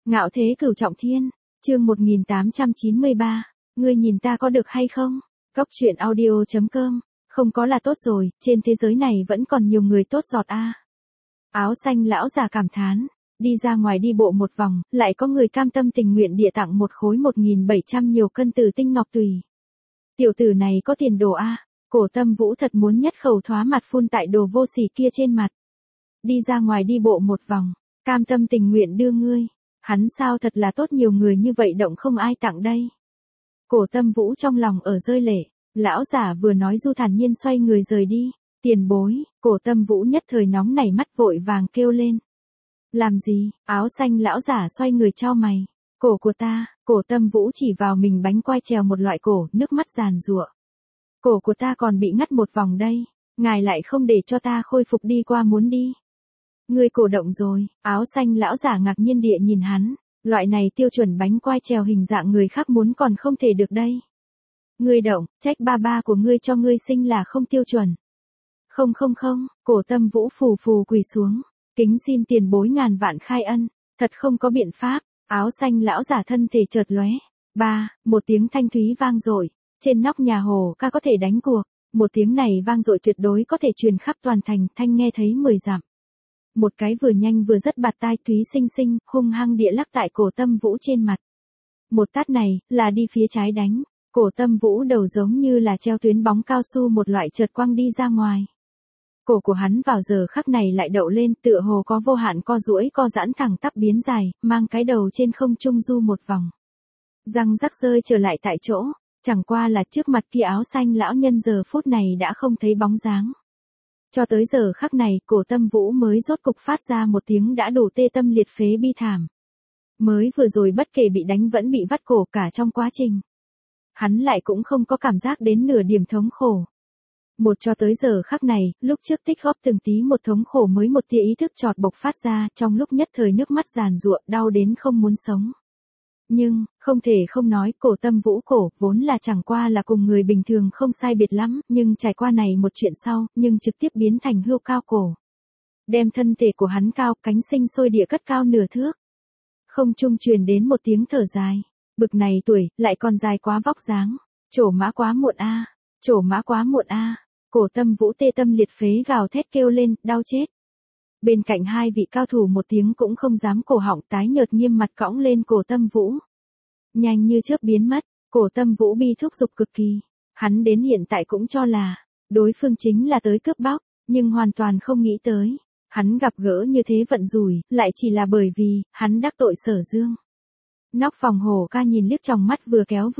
Ngạo thế cửu trọng thiên, chương 1893, ngươi nhìn ta có được hay không? Cóc truyện audio.com, không có là tốt rồi, trên thế giới này vẫn còn nhiều người tốt giọt a. Áo xanh lão già cảm thán, đi ra ngoài đi bộ một vòng, lại có người cam tâm tình nguyện địa tặng một khối 1.700 nhiều cân tử tinh ngọc tùy. Tiểu tử này có tiền đồ a, Cổ Tâm Vũ thật muốn nhất khẩu thoá mặt phun tại đồ vô sỉ kia trên mặt. Đi ra ngoài đi bộ một vòng, cam tâm tình nguyện đưa ngươi. Hắn sao thật là tốt, nhiều người như vậy động không ai tặng đây. Cổ Tâm Vũ trong lòng ở rơi lệ, lão giả vừa nói du thản nhiên xoay người rời đi. Tiền bối, Cổ Tâm Vũ nhất thời nóng nảy mắt vội vàng kêu lên. Làm gì? Áo xanh lão giả xoay người chau mày. Cổ của ta, Cổ Tâm Vũ chỉ vào mình bánh quai trèo một loại cổ, nước mắt giàn giụa. Cổ của ta còn bị ngắt một vòng đây, ngài lại không để cho ta khôi phục đi qua muốn đi. Ngươi cổ động rồi, áo xanh lão giả ngạc nhiên địa nhìn hắn, loại này tiêu chuẩn bánh quai trèo hình dạng người khác muốn còn không thể được đây. Ngươi động, trách ba của ngươi cho ngươi sinh là không tiêu chuẩn. Không, Cổ Tâm Vũ phù phù quỳ xuống, kính xin tiền bối ngàn vạn khai ân, thật không có biện pháp, áo xanh lão giả thân thể chợt lóe. Một tiếng thanh thúy vang dội, trên nóc nhà Hồ Ca có thể đánh cuộc, một tiếng này vang dội tuyệt đối có thể truyền khắp toàn thành, thanh nghe thấy 10 dặm. Một cái vừa nhanh vừa rất bạt tai Thúy Sinh Sinh, hung hăng địa lắc tại Cổ Tâm Vũ trên mặt. Một tát này, là đi phía trái đánh, Cổ Tâm Vũ đầu giống như là treo tuyến bóng cao su một loại chợt quăng đi ra ngoài. Cổ của hắn vào giờ khắc này lại đậu lên, tựa hồ có vô hạn co duỗi co giãn thẳng tắp biến dài, mang cái đầu trên không trung du một vòng. Răng rắc rơi trở lại tại chỗ, chẳng qua là trước mặt kia áo xanh lão nhân giờ phút này đã không thấy bóng dáng. Cho tới giờ khắc này, Cổ Tâm Vũ mới rốt cục phát ra một tiếng đã đủ tê tâm liệt phế bi thảm. Mới vừa rồi bất kể bị đánh vẫn bị vắt cổ cả trong quá trình. Hắn lại cũng không có cảm giác đến nửa điểm thống khổ. Cho tới giờ khắc này, lúc trước tích góp từng tí một thống khổ mới một tia ý thức chọt bộc phát ra, trong lúc nhất thời nước mắt giàn giụa, đau đến không muốn sống. Nhưng, không thể không nói, Cổ Tâm Vũ cổ, vốn là chẳng qua là cùng người bình thường không sai biệt lắm, nhưng trải qua này một chuyện sau, nhưng trực tiếp biến thành hươu cao cổ. Đem thân thể của hắn cao, cánh sinh sôi địa cất cao nửa thước. Không trung truyền đến một tiếng thở dài. Bực này tuổi, lại còn dài quá vóc dáng. Trổ mã quá muộn a, trổ mã quá muộn a. Cổ Tâm Vũ tê tâm liệt phế gào thét kêu lên, đau chết. Bên cạnh hai vị cao thủ một tiếng cũng không dám, cổ họng tái nhợt nghiêm mặt cõng lên Cổ Tâm Vũ. Nhanh như chớp biến mất, Cổ Tâm Vũ bi thúc giục cực kỳ. Hắn đến hiện tại cũng cho là, đối phương chính là tới cướp bóc, nhưng hoàn toàn không nghĩ tới. Hắn gặp gỡ như thế vận rủi, lại chỉ là bởi vì, hắn đắc tội Sở Dương. Nóc phòng Hồ Ca nhìn liếc trong mắt vừa kéo.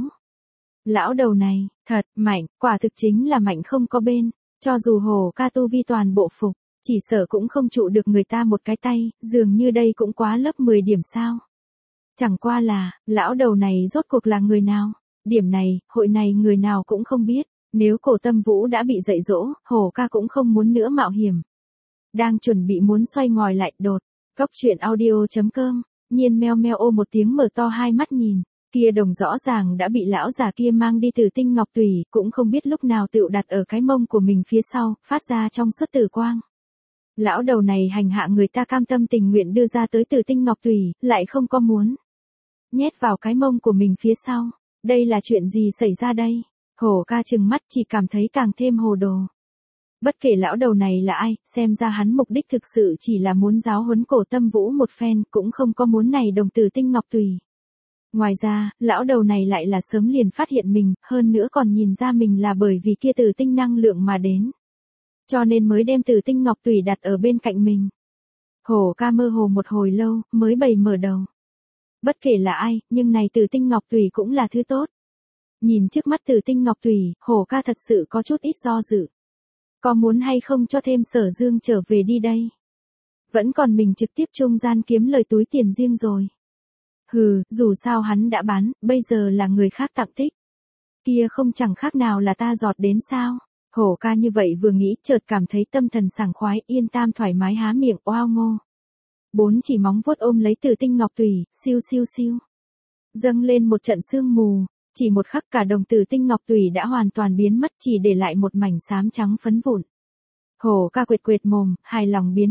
Lão đầu này, thật, mạnh, quả thực chính là mạnh không có bên. Cho dù Hồ Ca tu vi toàn bộ phục, chỉ sợ cũng không trụ được người ta một cái tay, dường như đây cũng quá lớp 10 điểm sao. Chẳng qua là, lão đầu này rốt cuộc là người nào? Điểm này, hội này người nào cũng không biết. Nếu Cổ Tâm Vũ đã bị dạy dỗ, Hồ Ca cũng không muốn nữa mạo hiểm. Đang chuẩn bị muốn xoay ngòi lại, đột. Cóc truyện audio.com, nhiên meo ô một tiếng mở to hai mắt nhìn. Kia đồng rõ ràng đã bị lão già kia mang đi tử tinh ngọc tùy, cũng không biết lúc nào tựu đặt ở cái mông của mình phía sau, phát ra trong suốt tử quang. Lão đầu này hành hạ người ta cam tâm tình nguyện đưa ra tới tử tinh ngọc tùy, lại không có muốn nhét vào cái mông của mình phía sau. Đây là chuyện gì xảy ra đây? Hồ Ca trừng mắt chỉ cảm thấy càng thêm hồ đồ. Bất kể lão đầu này là ai, xem ra hắn mục đích thực sự chỉ là muốn giáo huấn Cổ Tâm Vũ một phen, cũng không có muốn này đồng tử tinh ngọc tùy. Ngoài ra, lão đầu này lại là sớm liền phát hiện mình, hơn nữa còn nhìn ra mình là bởi vì kia tử tinh năng lượng mà đến. Cho nên mới đem tử tinh ngọc tùy đặt ở bên cạnh mình. Hồ Ca mơ hồ một hồi lâu, mới bày mở đầu. Bất kể là ai, nhưng này tử tinh ngọc tùy cũng là thứ tốt. Nhìn trước mắt tử tinh ngọc tùy, Hồ Ca thật sự có chút ít do dự. Có muốn hay không cho thêm Sở Dương trở về đi đây? Vẫn còn mình trực tiếp trung gian kiếm lời túi tiền riêng rồi. Hừ, dù sao hắn đã bán, bây giờ là người khác tặng tích. Kia không chẳng khác nào là ta giọt đến sao? Hồ Ca như vậy vừa nghĩ, chợt cảm thấy tâm thần sảng khoái, yên tam thoải mái há miệng oao ngô. 4 chỉ móng vuốt ôm lấy tử tinh ngọc tùy, siêu. Dâng lên một trận sương mù, chỉ một khắc cả đồng tử tinh ngọc tùy đã hoàn toàn biến mất, chỉ để lại một mảnh xám trắng phấn vụn. Hồ Ca quệt mồm, hài lòng biến mất.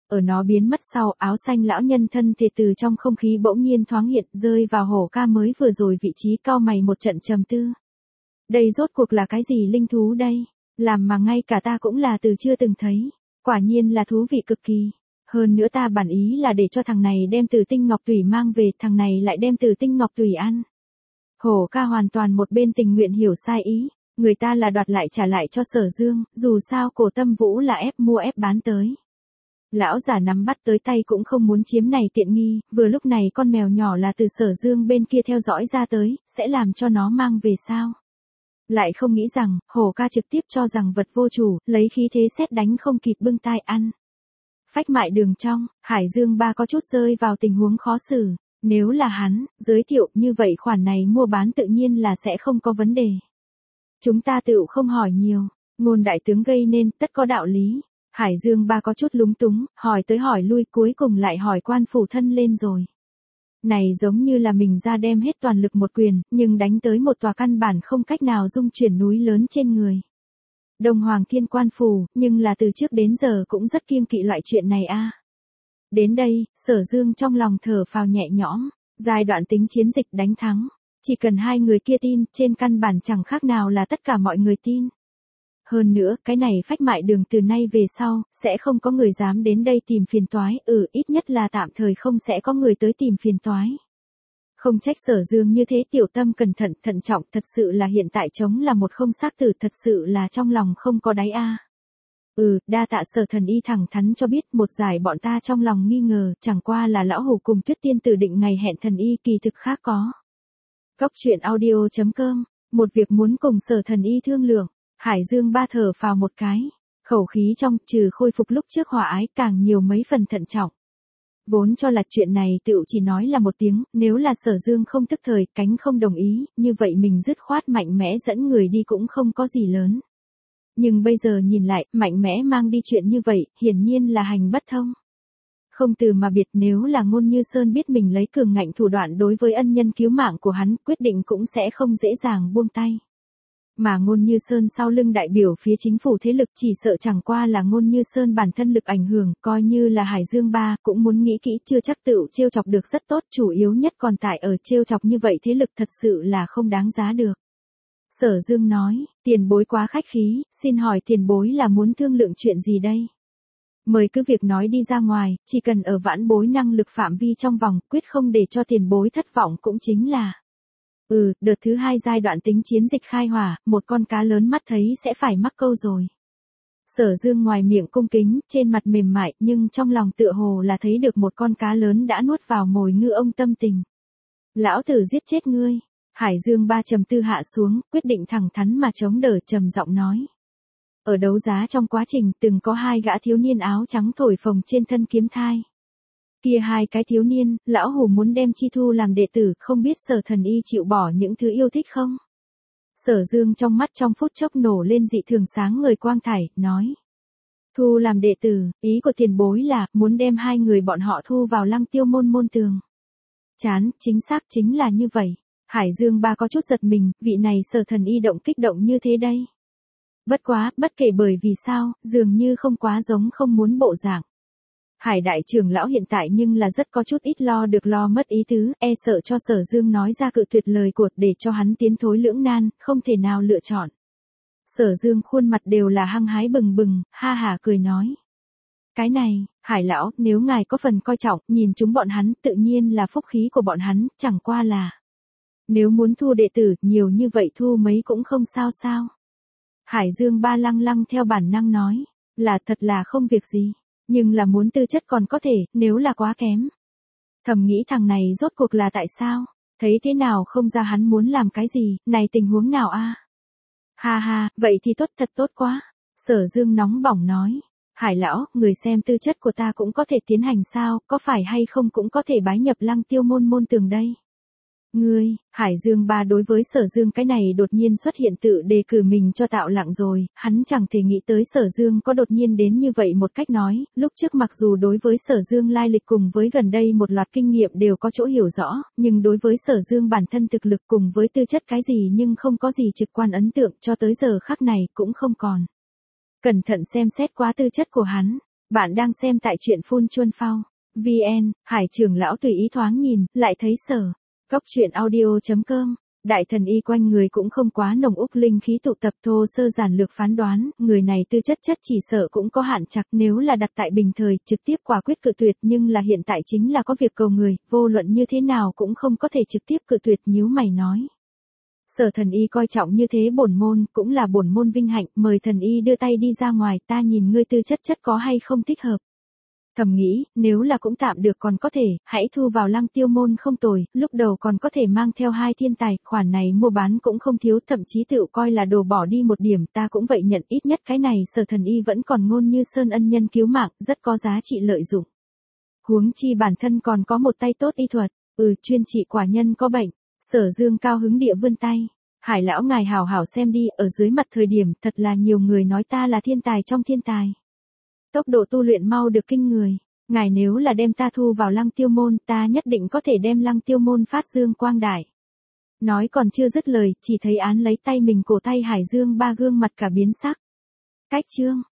Ở nó biến mất sau, áo xanh lão nhân thân thể từ trong không khí bỗng nhiên thoáng hiện, rơi vào Hổ Ca mới vừa rồi vị trí, cau mày một trận trầm tư. Đây rốt cuộc là cái gì linh thú đây? Làm mà ngay cả ta cũng là từ chưa từng thấy. Quả nhiên là thú vị cực kỳ. Hơn nữa ta bản ý là để cho thằng này đem Tử Tinh Ngọc Tùy mang về, thằng này lại đem Tử Tinh Ngọc Tùy ăn. Hổ Ca hoàn toàn một bên tình nguyện hiểu sai ý. Người ta là đoạt lại trả lại cho Sở Dương, dù sao Cổ Tâm Vũ là ép mua ép bán tới. Lão giả nắm bắt tới tay cũng không muốn chiếm này tiện nghi, vừa lúc này con mèo nhỏ là từ Sở Dương bên kia theo dõi ra tới, sẽ làm cho nó mang về sao? Lại không nghĩ rằng, Hổ Ca trực tiếp cho rằng vật vô chủ, lấy khí thế sét đánh không kịp bưng tai ăn. Phách mại đường trong, Hải Dương Ba có chút rơi vào tình huống khó xử, nếu là hắn, giới thiệu như vậy khoản này mua bán tự nhiên là sẽ không có vấn đề. Chúng ta tựu không hỏi nhiều, ngôn đại tướng gây nên tất có đạo lý. Hải Dương Ba có chút lúng túng, hỏi tới hỏi lui cuối cùng lại hỏi quan phủ thân lên rồi. Này giống như là mình ra đem hết toàn lực một quyền, nhưng đánh tới một tòa căn bản không cách nào dung chuyển núi lớn trên người. Đông Hoàng Thiên quan phủ, nhưng là từ trước đến giờ cũng rất kiêng kỵ loại chuyện này a. Đến đây, Sở Dương trong lòng thở phào nhẹ nhõm, giai đoạn tính chiến dịch đánh thắng. Chỉ cần hai người kia tin, trên căn bản chẳng khác nào là tất cả mọi người tin. Hơn nữa, cái này phách mại đường từ nay về sau, sẽ không có người dám đến đây tìm phiền toái, ít nhất là tạm thời không sẽ có người tới tìm phiền toái. Không trách Sở Dương như thế tiểu tâm cẩn thận, thận trọng, thật sự là hiện tại chống là một không xác tử, thật sự là trong lòng không có đáy a. Đa tạ Sở thần y thẳng thắn cho biết, một giải bọn ta trong lòng nghi ngờ, chẳng qua là lão hủ cùng Tuyết Tiên tử định ngày hẹn thần y, kỳ thực khác có. Góc truyện audio.com, một việc muốn cùng Sở thần y thương lượng. Hải Dương Ba thở phào một cái, khẩu khí trong trừ khôi phục lúc trước hòa ái càng nhiều mấy phần thận trọng. Vốn cho là chuyện này tựu chỉ nói là một tiếng, nếu là Sở Dương không tức thời, cánh không đồng ý, như vậy mình dứt khoát mạnh mẽ dẫn người đi cũng không có gì lớn. Nhưng bây giờ nhìn lại, mạnh mẽ mang đi chuyện như vậy, hiển nhiên là hành bất thông. Không từ mà biệt, nếu là Ngôn Như Sơn biết mình lấy cường ngạnh thủ đoạn đối với ân nhân cứu mạng của hắn, quyết định cũng sẽ không dễ dàng buông tay. Mà Ngôn Như Sơn sau lưng đại biểu phía chính phủ thế lực chỉ sợ chẳng qua là Ngôn Như Sơn bản thân lực ảnh hưởng, coi như là Hải Dương Ba cũng muốn nghĩ kỹ chưa chắc tựu trêu chọc được rất tốt, chủ yếu nhất còn tại ở trêu chọc như vậy thế lực thật sự là không đáng giá được. Sở Dương nói, tiền bối quá khách khí, xin hỏi tiền bối là muốn thương lượng chuyện gì đây? Mời cứ việc nói đi ra ngoài, chỉ cần ở vãn bối năng lực phạm vi trong vòng, quyết không để cho tiền bối thất vọng cũng chính là. Đợt thứ 2 giai đoạn tính chiến dịch khai hỏa, một con cá lớn mắt thấy sẽ phải mắc câu rồi. Sở Dương ngoài miệng cung kính, trên mặt mềm mại, nhưng trong lòng tựa hồ là thấy được một con cá lớn đã nuốt vào mồi ngư ông tâm tình. Lão tử giết chết ngươi. Hải Dương Ba trầm tư hạ xuống, quyết định thẳng thắn mà chống đỡ, trầm giọng nói. Ở đấu giá trong quá trình từng có 2 gã thiếu niên áo trắng thổi phồng trên thân kiếm thai. Kia 2 cái thiếu niên, lão hủ muốn đem chi thu làm đệ tử, không biết Sở thần y chịu bỏ những thứ yêu thích không? Sở Dương trong mắt trong phút chốc nổ lên dị thường sáng ngời quang thải, nói. Thu làm đệ tử, ý của tiền bối là, muốn đem 2 người bọn họ thu vào Lăng Tiêu môn môn tường. Chán, chính xác chính là như vậy. Hải Dương Ba có chút giật mình, vị này Sở thần y động kích động như thế đây. Bất quá, bất kể bởi vì sao, dường như không quá giống không muốn bộ dạng. Hải đại trưởng lão hiện tại nhưng là rất có chút ít lo được lo mất ý tứ, e sợ cho Sở Dương nói ra cự tuyệt lời của để cho hắn tiến thối lưỡng nan, không thể nào lựa chọn. Sở Dương khuôn mặt đều là hăng hái bừng bừng, ha hả cười nói. Cái này, Hải lão, nếu ngài có phần coi trọng, nhìn chúng bọn hắn, tự nhiên là phúc khí của bọn hắn, chẳng qua là. Nếu muốn thu đệ tử, nhiều như vậy thu mấy cũng không sao sao. Hải Dương Ba lăng lăng theo bản năng nói, là thật là không việc gì. Nhưng là muốn tư chất còn có thể, nếu là quá kém. Thầm nghĩ thằng này rốt cuộc là tại sao? Thấy thế nào không ra hắn muốn làm cái gì, này tình huống nào a? Ha ha, vậy thì tốt, thật tốt quá. Sở Dương nóng bỏng nói. Hải lão, người xem tư chất của ta cũng có thể tiến hành sao, có phải hay không cũng có thể bái nhập Lăng Tiêu môn môn tường đây. Ngươi, Hải Dương Ba đối với Sở Dương cái này đột nhiên xuất hiện tự đề cử mình cho tạo lặng rồi, hắn chẳng thể nghĩ tới Sở Dương có đột nhiên đến như vậy một cách nói, lúc trước mặc dù đối với Sở Dương lai lịch cùng với gần đây một loạt kinh nghiệm đều có chỗ hiểu rõ, nhưng đối với Sở Dương bản thân thực lực cùng với tư chất cái gì nhưng không có gì trực quan ấn tượng cho tới giờ khắc này cũng không còn. Cẩn thận xem xét quá tư chất của hắn, Bạn đang xem tại truyện Phun Chuân Phao. VN, Hải trưởng lão tùy ý thoáng nhìn, lại thấy Sở. Cốc truyện audio.com. Đại thần y quanh người cũng không quá nồng úc linh khí tụ tập, thô sơ giản lược phán đoán, người này tư chất chỉ sợ cũng có hạn chặt, nếu là đặt tại bình thời, trực tiếp quả quyết cự tuyệt, nhưng là hiện tại chính là có việc cầu người, vô luận như thế nào cũng không có thể trực tiếp cự tuyệt, nhíu mày nói. Sở thần y coi trọng như thế bổn môn, cũng là bổn môn vinh hạnh, mời thần y đưa tay đi ra ngoài, ta nhìn ngươi tư chất có hay không thích hợp. Thầm nghĩ, nếu là cũng tạm được còn có thể, hãy thu vào Lăng Tiêu môn không tồi, lúc đầu còn có thể mang theo 2 thiên tài, khoản này mua bán cũng không thiếu, thậm chí tự coi là đồ bỏ đi một điểm, ta cũng vậy nhận, ít nhất cái này Sở thần y vẫn còn ngôn như sơn ân nhân cứu mạng, rất có giá trị lợi dụng. Huống chi bản thân còn có một tay tốt y thuật, chuyên trị quả nhân có bệnh. Sở Dương cao hứng địa vươn tay. Hải lão ngài hảo hảo xem đi, ở dưới mặt thời điểm, thật là nhiều người nói ta là thiên tài trong thiên tài. Tốc độ tu luyện mau được kinh người. Ngài nếu là đem ta thu vào Lăng Tiêu môn, ta nhất định có thể đem Lăng Tiêu môn phát dương quang đại. Nói còn chưa dứt lời, chỉ thấy án lấy tay mình cổ tay Hải Dương ba gương mặt cả biến sắc. Cách chương.